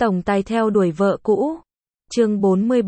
Tổng tài theo đuổi vợ cũ. Chương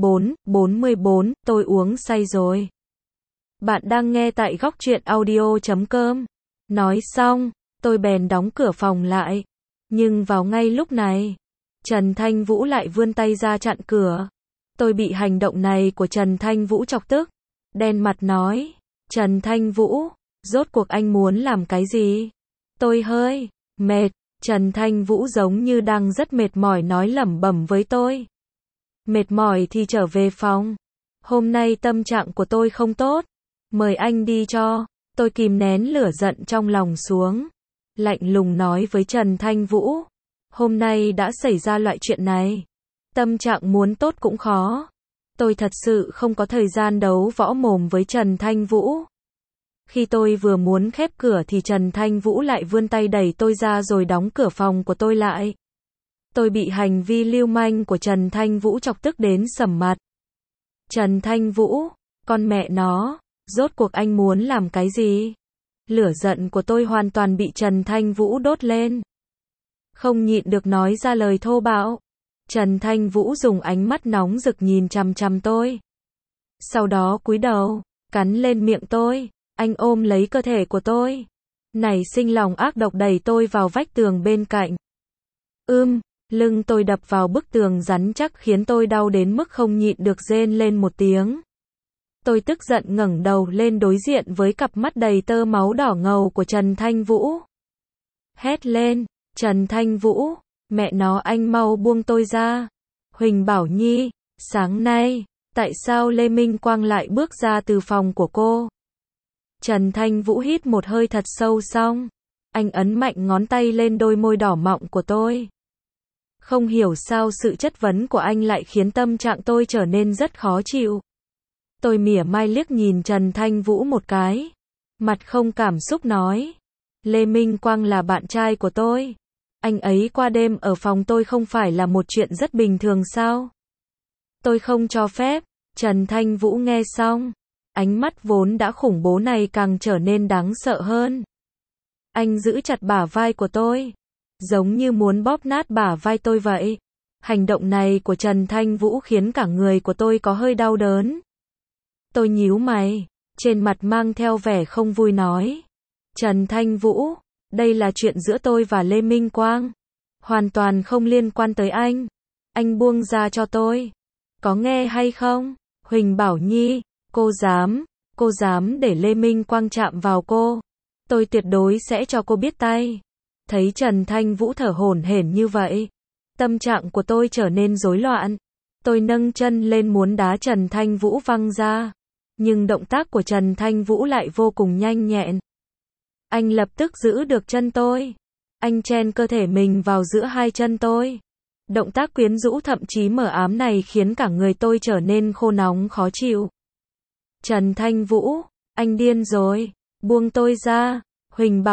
44, tôi uống say rồi. Bạn đang nghe tại Góc Truyện Audio.com. Nói xong, tôi bèn đóng cửa phòng lại. Nhưng vào ngay lúc này, Trần Thanh Vũ lại vươn tay ra chặn cửa. Tôi bị hành động này của Trần Thanh Vũ chọc tức. Đen mặt nói, Trần Thanh Vũ, rốt cuộc anh muốn làm cái gì? Tôi hơi mệt. Trần Thanh Vũ giống như đang rất mệt mỏi nói lẩm bẩm với tôi. Mệt mỏi thì trở về phòng. Hôm nay tâm trạng của tôi không tốt. Mời anh đi cho. Tôi kìm nén lửa giận trong lòng xuống. Lạnh lùng nói với Trần Thanh Vũ. Hôm nay đã xảy ra loại chuyện này. Tâm trạng muốn tốt cũng khó. Tôi thật sự không có thời gian đấu võ mồm với Trần Thanh Vũ. Khi tôi vừa muốn khép cửa thì Trần Thanh Vũ lại vươn tay đẩy tôi ra rồi đóng cửa phòng của tôi lại. Tôi bị hành vi lưu manh của Trần Thanh Vũ chọc tức đến sầm mặt. Trần Thanh Vũ, con mẹ nó, rốt cuộc anh muốn làm cái gì? Lửa giận của tôi hoàn toàn bị Trần Thanh Vũ đốt lên. Không nhịn được nói ra lời thô bạo. Trần Thanh Vũ dùng ánh mắt nóng rực nhìn chằm chằm tôi. Sau đó cúi đầu, cắn lên miệng tôi. Anh ôm lấy cơ thể của tôi. Nảy sinh lòng ác độc đẩy tôi vào vách tường bên cạnh. Lưng tôi đập vào bức tường rắn chắc khiến tôi đau đến mức không nhịn được rên lên một tiếng. Tôi tức giận ngẩng đầu lên đối diện với cặp mắt đầy tơ máu đỏ ngầu của Trần Thanh Vũ. Hét lên, Trần Thanh Vũ, mẹ nó anh mau buông tôi ra. Huỳnh Bảo Nhi, sáng nay, tại sao Lê Minh Quang lại bước ra từ phòng của cô? Trần Thanh Vũ hít một hơi thật sâu xong. Anh ấn mạnh ngón tay lên đôi môi đỏ mọng của tôi. Không hiểu sao sự chất vấn của anh lại khiến tâm trạng tôi trở nên rất khó chịu. Tôi mỉa mai liếc nhìn Trần Thanh Vũ một cái. Mặt không cảm xúc nói. Lê Minh Quang là bạn trai của tôi. Anh ấy qua đêm ở phòng tôi không phải là một chuyện rất bình thường sao? Tôi không cho phép. Trần Thanh Vũ nghe xong. Ánh mắt vốn đã khủng bố này càng trở nên đáng sợ hơn. Anh giữ chặt bả vai của tôi. Giống như muốn bóp nát bả vai tôi vậy. Hành động này của Trần Thanh Vũ khiến cả người của tôi có hơi đau đớn. Tôi nhíu mày. Trên mặt mang theo vẻ không vui nói. Trần Thanh Vũ, đây là chuyện giữa tôi và Lê Minh Quang. Hoàn toàn không liên quan tới anh. Anh buông ra cho tôi. Có nghe hay không? Huỳnh Bảo Nhi. Cô dám để Lê Minh Quang chạm vào cô. Tôi tuyệt đối sẽ cho cô biết tay. Thấy Trần Thanh Vũ thở hổn hển như vậy. Tâm trạng của tôi trở nên rối loạn. Tôi nâng chân lên muốn đá Trần Thanh Vũ văng ra. Nhưng động tác của Trần Thanh Vũ lại vô cùng nhanh nhẹn. Anh lập tức giữ được chân tôi. Anh chen cơ thể mình vào giữa hai chân tôi. Động tác quyến rũ thậm chí mờ ám này khiến cả người tôi trở nên khô nóng khó chịu. Trần Thanh Vũ, anh điên rồi, buông tôi ra. Huỳnh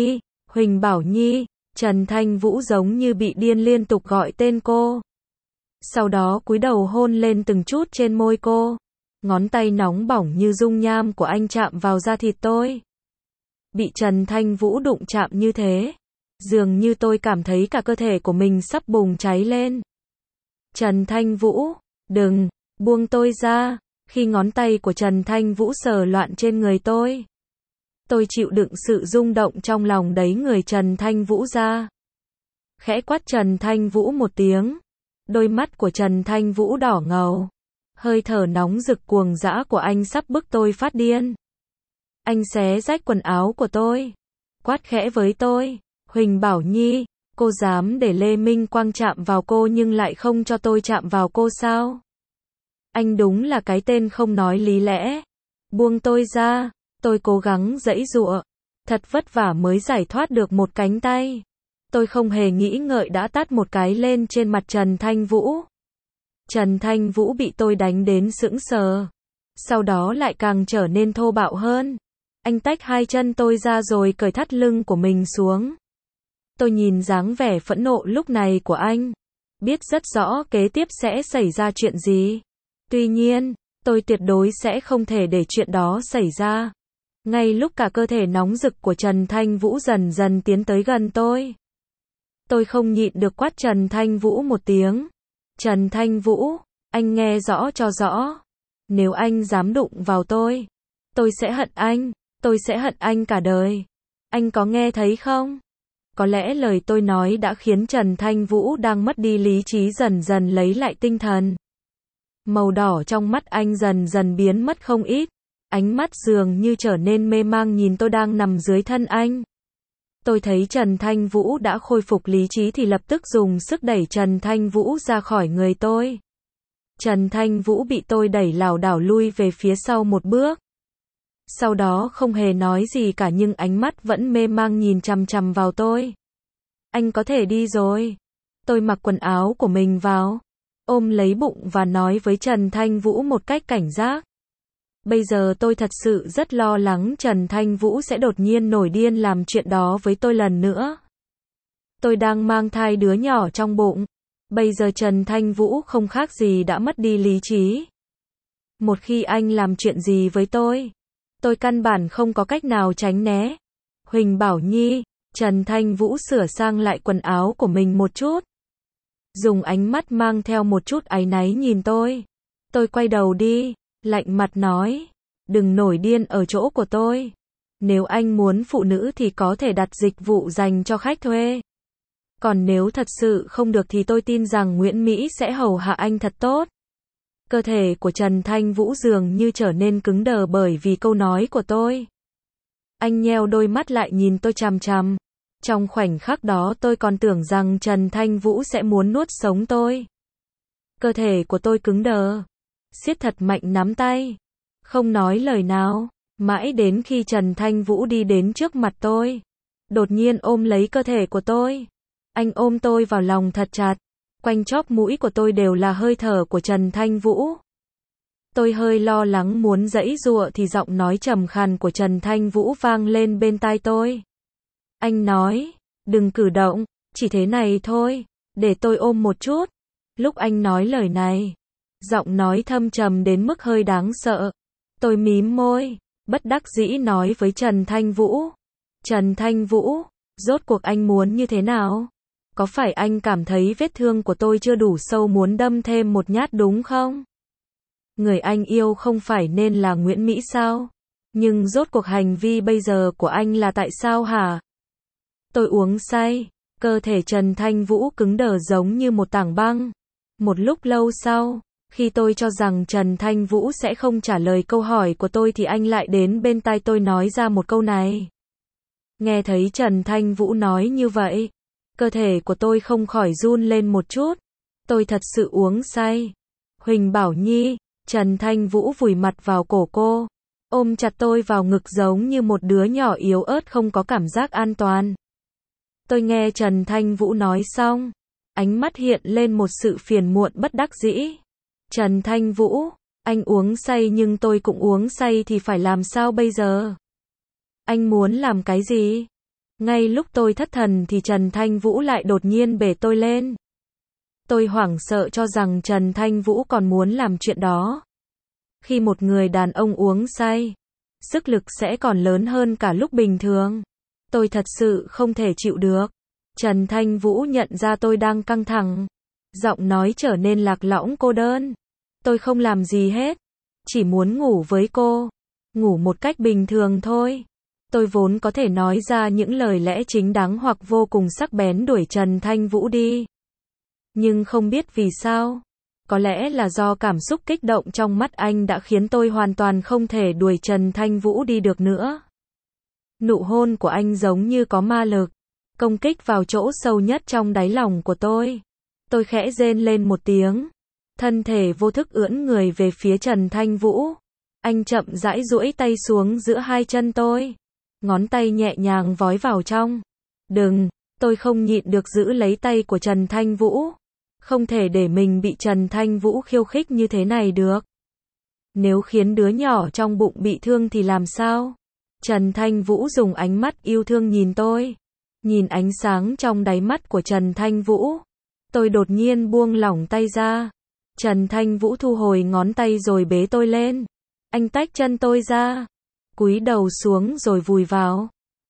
Bảo Nhi, Trần Thanh Vũ giống như bị điên liên tục gọi tên cô. Sau đó cúi đầu hôn lên từng chút trên môi cô. Ngón tay nóng bỏng như dung nham của anh chạm vào da thịt tôi. Bị Trần Thanh Vũ đụng chạm như thế, dường như tôi cảm thấy cả cơ thể của mình sắp bùng cháy lên. Trần Thanh Vũ, đừng, buông tôi ra. Khi ngón tay của Trần Thanh Vũ sờ loạn trên người tôi chịu đựng sự rung động trong lòng đẩy người Trần Thanh Vũ ra. Khẽ quát Trần Thanh Vũ một tiếng. Đôi mắt của Trần Thanh Vũ đỏ ngầu. Hơi thở nóng rực cuồng dã của anh sắp bức tôi phát điên. Anh xé rách quần áo của tôi. Quát khẽ với tôi. Huỳnh Bảo Nhi, cô dám để Lê Minh Quang chạm vào cô nhưng lại không cho tôi chạm vào cô sao? Anh đúng là cái tên không nói lý lẽ. Buông tôi ra. Tôi cố gắng giãy giụa. Thật vất vả mới giải thoát được một cánh tay. Tôi không hề nghĩ ngợi đã tát một cái lên trên mặt Trần Thanh Vũ. Trần Thanh Vũ bị tôi đánh đến sững sờ. Sau đó lại càng trở nên thô bạo hơn. Anh tách hai chân tôi ra rồi cởi thắt lưng của mình xuống. Tôi nhìn dáng vẻ phẫn nộ lúc này của anh. Biết rất rõ kế tiếp sẽ xảy ra chuyện gì. Tuy nhiên, tôi tuyệt đối sẽ không thể để chuyện đó xảy ra. Ngay lúc cả cơ thể nóng rực của Trần Thanh Vũ dần dần tiến tới gần tôi. Tôi không nhịn được quát Trần Thanh Vũ một tiếng. Trần Thanh Vũ, anh nghe rõ cho rõ. Nếu anh dám đụng vào tôi sẽ hận anh, tôi sẽ hận anh cả đời. Anh có nghe thấy không? Có lẽ lời tôi nói đã khiến Trần Thanh Vũ đang mất đi lý trí dần dần lấy lại tinh thần. Màu đỏ trong mắt anh dần dần biến mất không ít. Ánh mắt dường như trở nên mê mang nhìn tôi đang nằm dưới thân anh. Tôi thấy Trần Thanh Vũ đã khôi phục lý trí thì lập tức dùng sức đẩy Trần Thanh Vũ ra khỏi người tôi. Trần Thanh Vũ bị tôi đẩy lảo đảo lui về phía sau một bước. Sau đó không hề nói gì cả nhưng ánh mắt vẫn mê mang nhìn chằm chằm vào tôi. Anh có thể đi rồi. Tôi mặc quần áo của mình vào, ôm lấy bụng và nói với Trần Thanh Vũ một cách cảnh giác. Bây giờ tôi thật sự rất lo lắng Trần Thanh Vũ sẽ đột nhiên nổi điên làm chuyện đó với tôi lần nữa. Tôi đang mang thai đứa nhỏ trong bụng. Bây giờ Trần Thanh Vũ không khác gì đã mất đi lý trí. Một khi anh làm chuyện gì với tôi căn bản không có cách nào tránh né. Huỳnh Bảo Nhi, Trần Thanh Vũ sửa sang lại quần áo của mình một chút. Dùng ánh mắt mang theo một chút áy náy nhìn tôi. Tôi quay đầu đi, lạnh mặt nói, đừng nổi điên ở chỗ của tôi. Nếu anh muốn phụ nữ thì có thể đặt dịch vụ dành cho khách thuê. Còn nếu thật sự không được thì tôi tin rằng Nguyễn Mỹ sẽ hầu hạ anh thật tốt. Cơ thể của Trần Thanh Vũ dường như trở nên cứng đờ bởi vì câu nói của tôi. Anh nheo đôi mắt lại nhìn tôi chằm chằm. Trong khoảnh khắc đó tôi còn tưởng rằng Trần Thanh Vũ sẽ muốn nuốt sống tôi. Cơ thể của tôi cứng đờ, siết thật mạnh nắm tay, không nói lời nào, mãi đến khi Trần Thanh Vũ đi đến trước mặt tôi, đột nhiên ôm lấy cơ thể của tôi. Anh ôm tôi vào lòng thật chặt, quanh chóp mũi của tôi đều là hơi thở của Trần Thanh Vũ. Tôi hơi lo lắng muốn giãy giụa thì giọng nói trầm khàn của Trần Thanh Vũ vang lên bên tai tôi. Anh nói, đừng cử động, chỉ thế này thôi, để tôi ôm một chút. Lúc anh nói lời này, giọng nói thâm trầm đến mức hơi đáng sợ. Tôi mím môi, bất đắc dĩ nói với Trần Thanh Vũ. Trần Thanh Vũ, rốt cuộc anh muốn như thế nào? Có phải anh cảm thấy vết thương của tôi chưa đủ sâu muốn đâm thêm một nhát đúng không? Người anh yêu không phải nên là Nguyễn Mỹ sao? Nhưng rốt cuộc hành vi bây giờ của anh là tại sao hả? Tôi uống say, cơ thể Trần Thanh Vũ cứng đờ giống như một tảng băng. Một lúc lâu sau, khi tôi cho rằng Trần Thanh Vũ sẽ không trả lời câu hỏi của tôi thì anh lại đến bên tai tôi nói ra một câu này. Nghe thấy Trần Thanh Vũ nói như vậy, cơ thể của tôi không khỏi run lên một chút. Tôi thật sự uống say. Huỳnh Bảo Nhi, Trần Thanh Vũ vùi mặt vào cổ cô, ôm chặt tôi vào ngực giống như một đứa nhỏ yếu ớt không có cảm giác an toàn. Tôi nghe Trần Thanh Vũ nói xong, ánh mắt hiện lên một sự phiền muộn bất đắc dĩ. Trần Thanh Vũ, anh uống say nhưng tôi cũng uống say thì phải làm sao bây giờ? Anh muốn làm cái gì? Ngay lúc tôi thất thần thì Trần Thanh Vũ lại đột nhiên bế tôi lên. Tôi hoảng sợ cho rằng Trần Thanh Vũ còn muốn làm chuyện đó. Khi một người đàn ông uống say, sức lực sẽ còn lớn hơn cả lúc bình thường. Tôi thật sự không thể chịu được. Trần Thanh Vũ nhận ra tôi đang căng thẳng. Giọng nói trở nên lạc lõng cô đơn. Tôi không làm gì hết. Chỉ muốn ngủ với cô. Ngủ một cách bình thường thôi. Tôi vốn có thể nói ra những lời lẽ chính đáng hoặc vô cùng sắc bén đuổi Trần Thanh Vũ đi. Nhưng không biết vì sao. Có lẽ là do cảm xúc kích động trong mắt anh đã khiến tôi hoàn toàn không thể đuổi Trần Thanh Vũ đi được nữa. Nụ hôn của anh giống như có ma lực, công kích vào chỗ sâu nhất trong đáy lòng của tôi. Tôi khẽ rên lên một tiếng, thân thể vô thức ưỡn người về phía Trần Thanh Vũ. Anh chậm rãi duỗi tay xuống giữa hai chân tôi, ngón tay nhẹ nhàng vói vào trong. Đừng, tôi không nhịn được giữ lấy tay của Trần Thanh Vũ. Không thể để mình bị Trần Thanh Vũ khiêu khích như thế này được. Nếu khiến đứa nhỏ trong bụng bị thương thì làm sao? Trần Thanh Vũ dùng ánh mắt yêu thương nhìn tôi. Nhìn ánh sáng trong đáy mắt của Trần Thanh Vũ, tôi đột nhiên buông lỏng tay ra. Trần Thanh Vũ thu hồi ngón tay rồi bế tôi lên. Anh tách chân tôi ra, cúi đầu xuống rồi vùi vào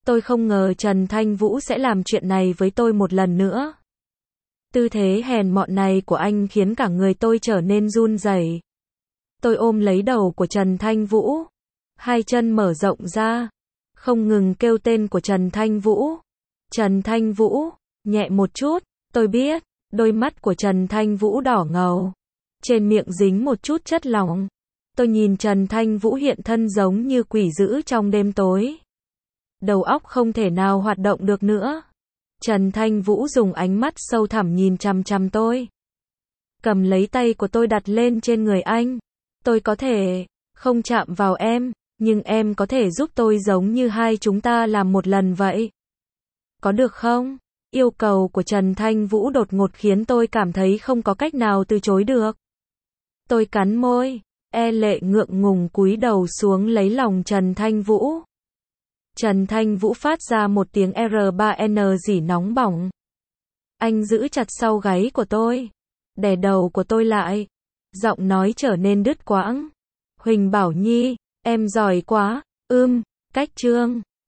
Tôi không ngờ Trần Thanh Vũ sẽ làm chuyện này với tôi một lần nữa. Tư thế hèn mọn này của anh khiến cả người tôi trở nên run rẩy. Tôi ôm lấy đầu của Trần Thanh Vũ, hai chân mở rộng ra, không ngừng kêu tên của Trần Thanh Vũ. Trần Thanh Vũ, nhẹ một chút, tôi biết. Đôi mắt của Trần Thanh Vũ đỏ ngầu, trên miệng dính một chút chất lỏng. Tôi nhìn Trần Thanh Vũ hiện thân giống như quỷ dữ trong đêm tối. Đầu óc không thể nào hoạt động được nữa. Trần Thanh Vũ dùng ánh mắt sâu thẳm nhìn chằm chằm tôi. Cầm lấy tay của tôi đặt lên trên người anh. Tôi có thể không chạm vào em, nhưng em có thể giúp tôi giống như hai chúng ta làm một lần vậy. Có được không? Yêu cầu của Trần Thanh Vũ đột ngột khiến tôi cảm thấy không có cách nào từ chối được. Tôi cắn môi, lệ ngượng ngùng cúi đầu xuống lấy lòng Trần Thanh Vũ. Trần Thanh Vũ phát ra một tiếng R3N rỉ nóng bỏng. Anh giữ chặt sau gáy của tôi, đè đầu của tôi lại. Giọng nói trở nên đứt quãng. Huỳnh Bảo Nhi, em giỏi quá, cách chương.